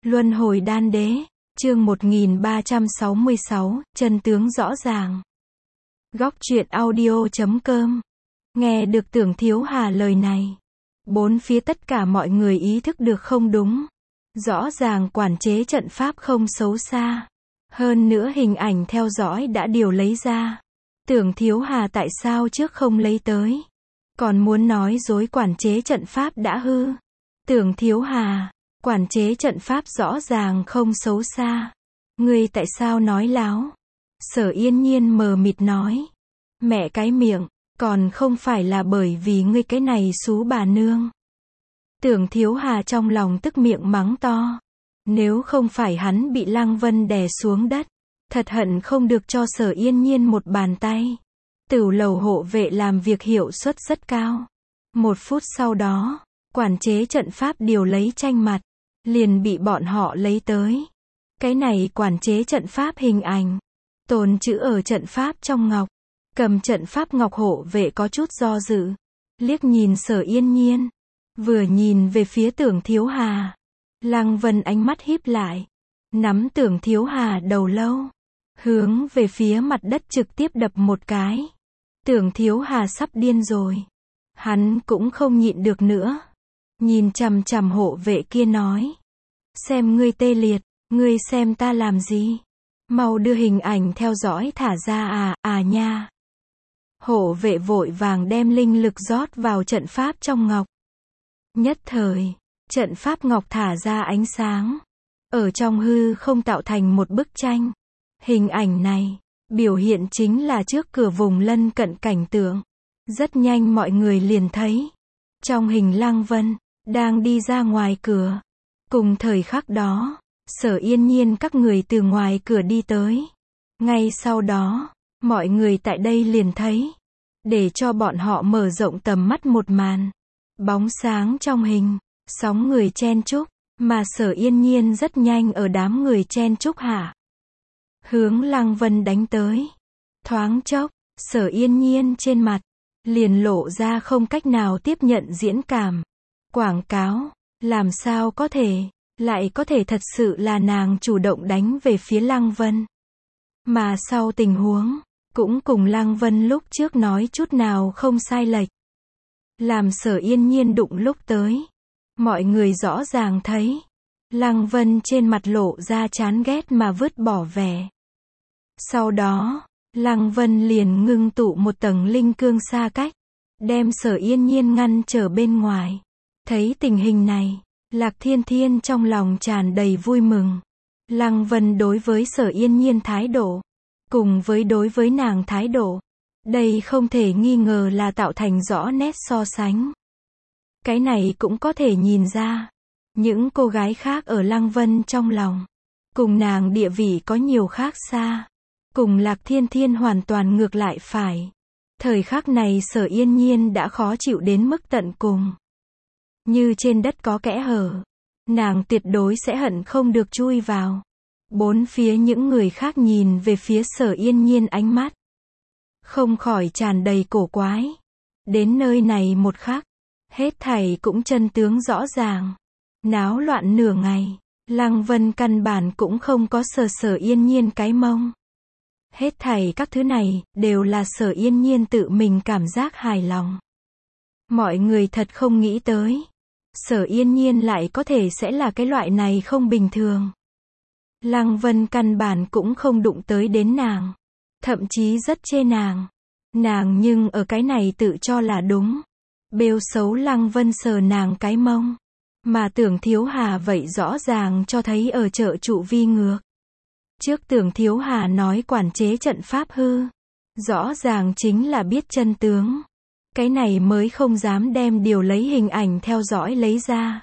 Luân hồi đan đế, chương 1366, chân tướng rõ ràng. Góc truyện audio.com. Nghe được Tưởng Thiếu Hà lời này, bốn phía tất cả mọi người ý thức được không đúng. Rõ ràng quản chế trận pháp không xấu xa. Hơn nữa hình ảnh theo dõi đã điều lấy ra. Tưởng Thiếu Hà tại sao trước không lấy tới? Còn muốn nói dối quản chế trận pháp đã hư. Tưởng Thiếu Hà, quản chế trận pháp rõ ràng không xấu xa. Ngươi tại sao nói láo? Sở Yên Nhiên mờ mịt nói. Mẹ cái miệng, còn không phải là bởi vì ngươi cái này xú bà nương. Tưởng Thiếu Hà trong lòng tức miệng mắng to. Nếu không phải hắn bị Lăng Vân đè xuống đất, thật hận không được cho Sở Yên Nhiên một bàn tay. Tửu lầu hộ vệ làm việc hiệu suất rất cao. 1 phút sau đó, quản chế trận pháp điều lấy tranh mặt, liền bị bọn họ lấy tới. Cái này quản chế trận pháp hình ảnh, tồn trữ ở trận pháp trong ngọc. Cầm trận pháp ngọc hộ vệ có chút do dự, liếc nhìn Sở Yên Nhiên, vừa nhìn về phía Tưởng Thiếu Hà. Lăng Vân ánh mắt híp lại, nắm Tưởng Thiếu Hà đầu lâu, hướng về phía mặt đất trực tiếp đập một cái. Tưởng Thiếu Hà sắp điên rồi. Hắn cũng không nhịn được nữa. Nhìn chằm chằm hộ vệ kia nói. Xem ngươi tê liệt, ngươi xem ta làm gì? Mau đưa hình ảnh theo dõi thả ra nha. Hộ vệ vội vàng đem linh lực rót vào trận pháp trong ngọc. Nhất thời, trận pháp ngọc thả ra ánh sáng. Ở trong hư không tạo thành một bức tranh. Hình ảnh này, biểu hiện chính là trước cửa vùng lân cận cảnh tượng. Rất nhanh mọi người liền thấy. Trong hình Lăng Vân, đang đi ra ngoài cửa. Cùng thời khắc đó, Sở Yên Nhiên các người từ ngoài cửa đi tới. Ngay sau đó, mọi người tại đây liền thấy. Để cho bọn họ mở rộng tầm mắt một màn. Bóng sáng trong hình, sóng người chen chúc, mà Sở Yên Nhiên rất nhanh ở đám người chen chúc hạ. Hướng Lăng Vân đánh tới. Thoáng chốc, Sở Yên Nhiên trên mặt, liền lộ ra không cách nào tiếp nhận diễn cảm. Quảng cáo, làm sao có thể, lại có thể thật sự là nàng chủ động đánh về phía Lăng Vân. Mà sau tình huống, cũng cùng Lăng Vân lúc trước nói chút nào không sai lệch. Làm Sở Yên Nhiên đụng lúc tới. Mọi người rõ ràng thấy. Lăng Vân trên mặt lộ ra chán ghét mà vứt bỏ vẻ. Sau đó, Lăng Vân liền ngưng tụ một tầng linh cương xa cách. Đem Sở Yên Nhiên ngăn trở bên ngoài. Thấy tình hình này, Lạc Thiên Thiên trong lòng tràn đầy vui mừng. Lăng Vân đối với Sở Yên Nhiên thái độ, cùng với đối với nàng thái độ, đây không thể nghi ngờ là tạo thành rõ nét so sánh. Cái này cũng có thể nhìn ra, những cô gái khác ở Lăng Vân trong lòng, cùng nàng địa vị có nhiều khác xa, cùng Lạc Thiên Thiên hoàn toàn ngược lại phải. Thời khắc này Sở Yên Nhiên đã khó chịu đến mức tận cùng. Như trên đất có kẽ hở, nàng tuyệt đối sẽ hận không được chui vào. Bốn phía những người khác nhìn về phía Sở Yên Nhiên ánh mắt không khỏi tràn đầy cổ quái. Đến nơi này một khắc, hết thảy cũng chân tướng rõ ràng. Náo loạn nửa ngày, Lăng Vân căn bản cũng không có sờ Sở Yên Nhiên cái mông. Hết thảy các thứ này, đều là Sở Yên Nhiên tự mình cảm giác hài lòng. Mọi người thật không nghĩ tới. Sở Yên Nhiên lại có thể sẽ là cái loại này không bình thường. Lăng Vân căn bản cũng không đụng tới đến nàng. Thậm chí rất chê nàng. Nàng nhưng ở cái này tự cho là đúng. Bêu xấu Lăng Vân sờ nàng cái mông. Mà Tưởng Thiếu Hà vậy rõ ràng cho thấy ở chợ trụ vi ngược. Trước Tưởng Thiếu Hà nói quản chế trận pháp hư. Rõ ràng chính là biết chân tướng. Cái này mới không dám đem điều lấy hình ảnh theo dõi lấy ra.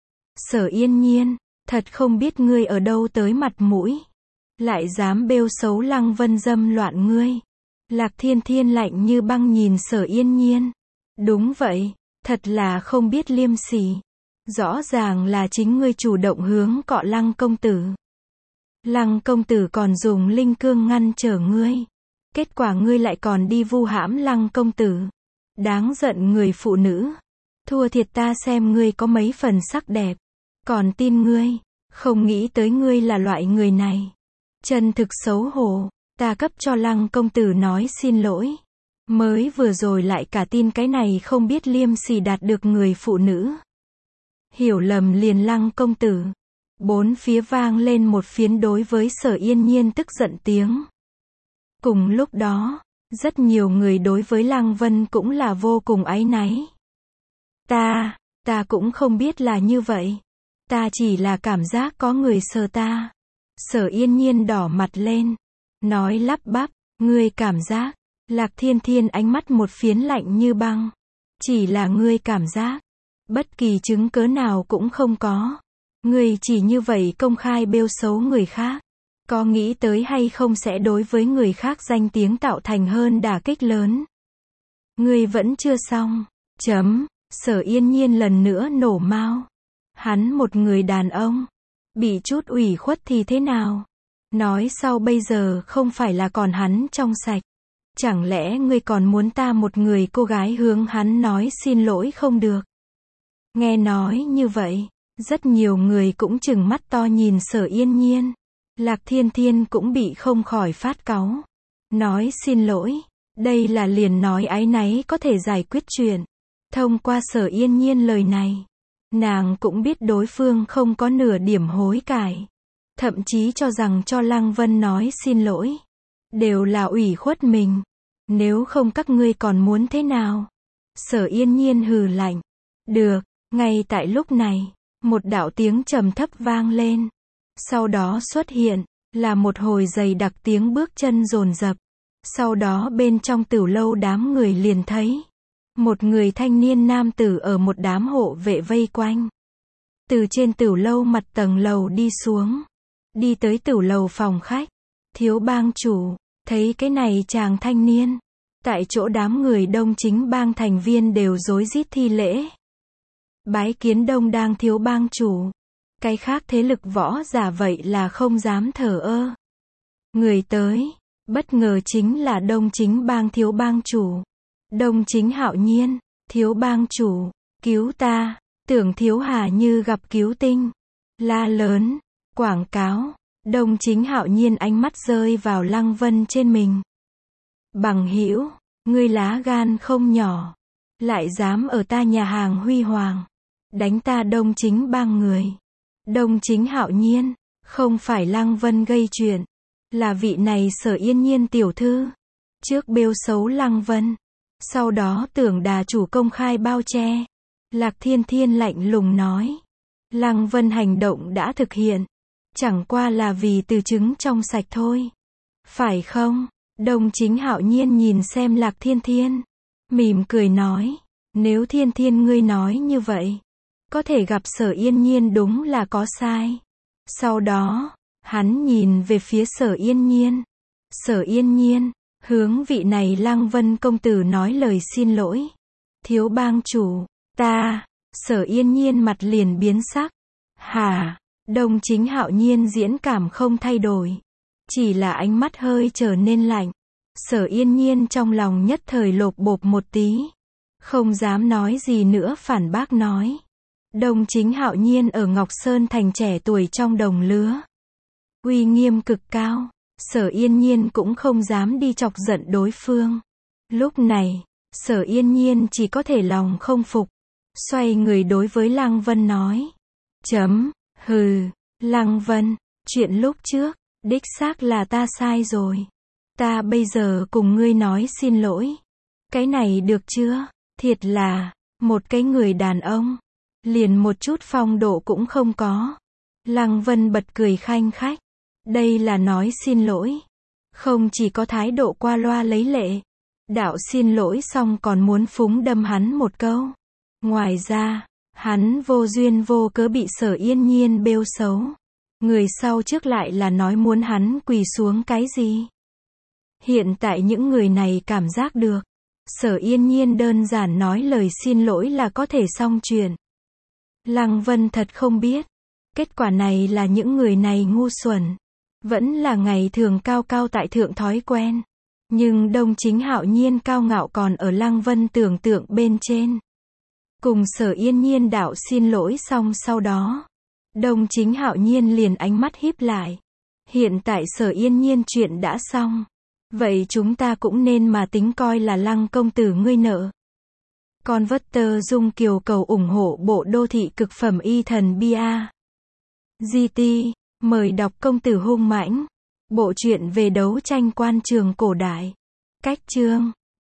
Sở Yên Nhiên, thật không biết ngươi ở đâu tới mặt mũi. Lại dám bêu xấu Lăng Vân dâm loạn ngươi. Lạc Thiên Thiên lạnh như băng nhìn Sở Yên Nhiên. Đúng vậy, thật là không biết liêm sỉ. Rõ ràng là chính ngươi chủ động hướng cọ Lăng công tử. Lăng công tử còn dùng linh cương ngăn trở ngươi. Kết quả ngươi lại còn đi vu hãm Lăng công tử. Đáng giận người phụ nữ. Thua thiệt ta xem ngươi có mấy phần sắc đẹp. Còn tin ngươi. Không nghĩ tới ngươi là loại người này. Chân thực xấu hổ, ta cấp cho Lăng công tử nói xin lỗi. Mới vừa rồi lại cả tin cái này không biết liêm sỉ đạt được người phụ nữ. Hiểu lầm liền Lăng công tử. Bốn phía vang lên một phiến đối với Sở Yên Nhiên tức giận tiếng. Cùng lúc đó, rất nhiều người đối với Lăng Vân cũng là vô cùng áy náy. Ta cũng không biết là như vậy. Ta chỉ là cảm giác có người sờ ta. Sở Yên Nhiên đỏ mặt lên. Nói lắp bắp, ngươi cảm giác. Lạc Thiên Thiên ánh mắt một phiến lạnh như băng. Chỉ là ngươi cảm giác. Bất kỳ chứng cớ nào cũng không có. Ngươi chỉ như vậy công khai bêu xấu người khác. Có nghĩ tới hay không sẽ đối với người khác danh tiếng tạo thành hơn đả kích lớn. Ngươi vẫn chưa xong. Sở Yên Nhiên lần nữa nổ mao. Hắn một người đàn ông. Bị chút ủy khuất thì thế nào? Nói sau bây giờ không phải là còn hắn trong sạch. Chẳng lẽ ngươi còn muốn ta một người cô gái hướng hắn nói xin lỗi không được? Nghe nói như vậy, rất nhiều người cũng trừng mắt to nhìn Sở Yên Nhiên. Lạc Thiên Thiên cũng bị không khỏi phát cáu. Nói xin lỗi, đây là liền nói áy náy có thể giải quyết chuyện. Thông qua Sở Yên Nhiên lời này, nàng cũng biết đối phương không có nửa điểm hối cải. Thậm chí cho rằng cho Lăng Vân nói xin lỗi. Đều là ủy khuất mình. Nếu không các ngươi còn muốn thế nào? Sở Yên Nhiên hừ lạnh. Được, ngay tại lúc này, một đạo tiếng trầm thấp vang lên. Sau đó xuất hiện, là một hồi dày đặc tiếng bước chân dồn dập. Sau đó bên trong tửu lâu đám người liền thấy. Một người thanh niên nam tử ở một đám hộ vệ vây quanh. Từ trên tửu lâu mặt tầng lầu đi xuống. Đi tới tửu lầu phòng khách. Thiếu bang chủ, thấy cái này chàng thanh niên. Tại chỗ đám người Đông Chính bang thành viên đều rối rít thi lễ. Bái kiến Đông Đang thiếu bang chủ. Cái khác thế lực võ giả vậy là không dám thờ ơ. Người tới, bất ngờ chính là Đông Chính bang thiếu bang chủ. Đông Chính Hạo Nhiên, thiếu bang chủ, cứu ta, tưởng Thiếu Hà như gặp cứu tinh. La lớn, quảng cáo, Đông Chính Hạo Nhiên ánh mắt rơi vào Lăng Vân trên mình. Bằng hữu, ngươi lá gan không nhỏ, lại dám ở ta nhà hàng huy hoàng, đánh ta Đông Chính bang người. Đông Chính Hạo Nhiên, không phải Lăng Vân gây chuyện, là vị này Sở Yên Nhiên tiểu thư. Trước bêu xấu Lăng Vân, sau đó tưởng đà chủ công khai bao che. Lạc Thiên Thiên lạnh lùng nói. Lăng Vân hành động đã thực hiện, chẳng qua là vì từ chứng trong sạch thôi. Phải không? Đông Chính Hạo Nhiên nhìn xem Lạc Thiên Thiên, mỉm cười nói. Nếu Thiên Thiên ngươi nói như vậy, có thể gặp Sở Yên Nhiên đúng là có sai. Sau đó, hắn nhìn về phía Sở Yên Nhiên. Sở Yên Nhiên, hướng vị này Lăng Vân công tử nói lời xin lỗi. Thiếu bang chủ, ta, Sở Yên Nhiên mặt liền biến sắc. Hả? Đông Chính Hạo Nhiên diễn cảm không thay đổi. Chỉ là ánh mắt hơi trở nên lạnh. Sở Yên Nhiên trong lòng nhất thời lộp bộp một tí. Không dám nói gì nữa phản bác nói. Đông Chính Hạo Nhiên ở Ngọc Sơn thành trẻ tuổi trong đồng lứa. Uy nghiêm cực cao. Sở Yên Nhiên cũng không dám đi chọc giận đối phương. Lúc này, Sở Yên Nhiên chỉ có thể lòng không phục. Xoay người đối với Lăng Vân nói. Hừ, Lăng Vân, chuyện lúc trước, đích xác là ta sai rồi. Ta bây giờ cùng ngươi nói xin lỗi. Cái này được chưa? Thiệt là, một cái người đàn ông, liền một chút phong độ cũng không có. Lăng Vân bật cười khanh khách. Đây là nói xin lỗi. Không chỉ có thái độ qua loa lấy lệ. Đạo xin lỗi xong còn muốn phúng đâm hắn một câu. Ngoài ra, hắn vô duyên vô cớ bị Sở Yên Nhiên bêu xấu. Người sau trước lại là nói muốn hắn quỳ xuống cái gì. Hiện tại những người này cảm giác được. Sở Yên Nhiên đơn giản nói lời xin lỗi là có thể xong chuyện. Lăng Vân thật không biết. Kết quả này là những người này ngu xuẩn. Vẫn là ngày thường cao cao tại thượng thói quen. Nhưng Đông Chính Hạo Nhiên cao ngạo còn ở Lăng Vân tưởng tượng bên trên. Cùng Sở Yên Nhiên đạo xin lỗi xong sau đó. Đông Chính hạo nhiên liền ánh mắt híp lại. Hiện tại Sở Yên Nhiên chuyện đã xong. Vậy chúng ta cũng nên mà tính coi là Lăng công tử ngươi nợ. Converter Dung Kiều cầu ủng hộ bộ đô thị cực phẩm y thần bia. GT, mời đọc Công tử hung mãnh. Bộ truyện về đấu tranh quan trường cổ đại. Cách chương